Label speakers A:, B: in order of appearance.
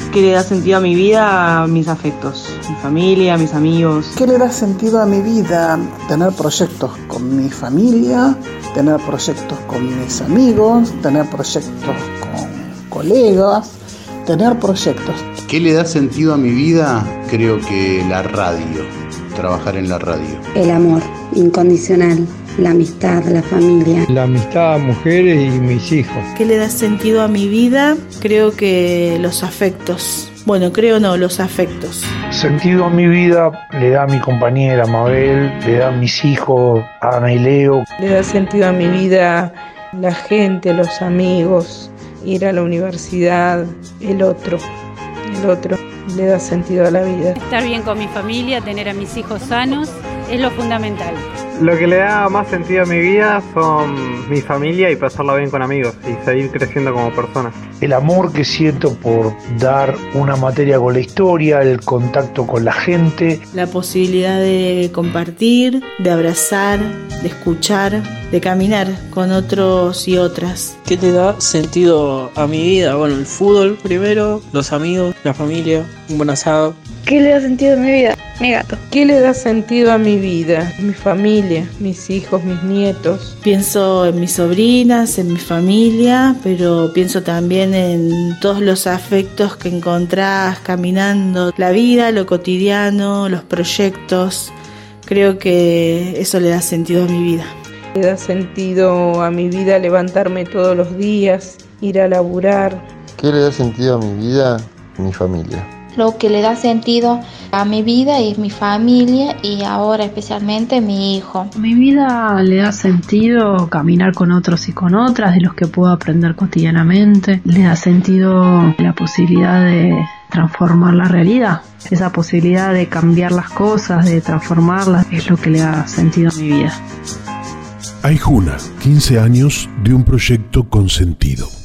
A: ¿Qué le da sentido a mi vida? Mis afectos, mi familia, mis amigos.
B: ¿Qué le da sentido a mi vida? Tener proyectos con mi familia, tener proyectos con mis amigos, tener proyectos con colegas, tener proyectos.
C: ¿Qué le da sentido a mi vida? Creo que la radio, trabajar en la radio.
D: El amor incondicional, la amistad, la familia.
E: La amistad, mujeres y mis hijos.
F: ¿Qué le da sentido a mi vida? Creo que los afectos. Bueno, creo no, los afectos.
E: Sentido a mi vida le da a mi compañera Mabel, le da a mis hijos, Ana y Leo.
G: Le da sentido a mi vida la gente, los amigos, ir a la universidad, el otro le da sentido a la vida.
H: Estar bien con mi familia, tener a mis hijos sanos, es lo fundamental.
I: Lo que le da más sentido a mi vida son mi familia y pasarla bien con amigos y seguir creciendo como persona.
E: El amor que siento por dar una materia con la historia, el contacto con la gente.
F: La posibilidad de compartir, de abrazar, de escuchar, de caminar con otros y otras.
J: ¿Qué te da sentido a mi vida? Bueno, el fútbol primero, los amigos, la familia, un buen asado.
K: ¿Qué le da sentido a mi vida? Mi gato.
G: ¿Qué le da sentido a mi vida? Mi familia, mis hijos, mis nietos.
F: Pienso en mis sobrinas, en mi familia, pero pienso también en todos los afectos que encontrás caminando, la vida, lo cotidiano, los proyectos. Creo que eso le da sentido a mi vida.
G: Le da sentido a mi vida levantarme todos los días, ir a laburar.
L: ¿Qué le da sentido a mi vida? Mi familia.
M: Lo que le da sentido a mi vida es mi familia y ahora especialmente mi hijo.
N: A mi vida le da sentido caminar con otros y con otras, de los que puedo aprender cotidianamente. Le da sentido la posibilidad de transformar la realidad. Esa posibilidad de cambiar las cosas, de transformarlas, es lo que le da sentido a mi vida.
O: Aijuna, 15 años de un proyecto con sentido.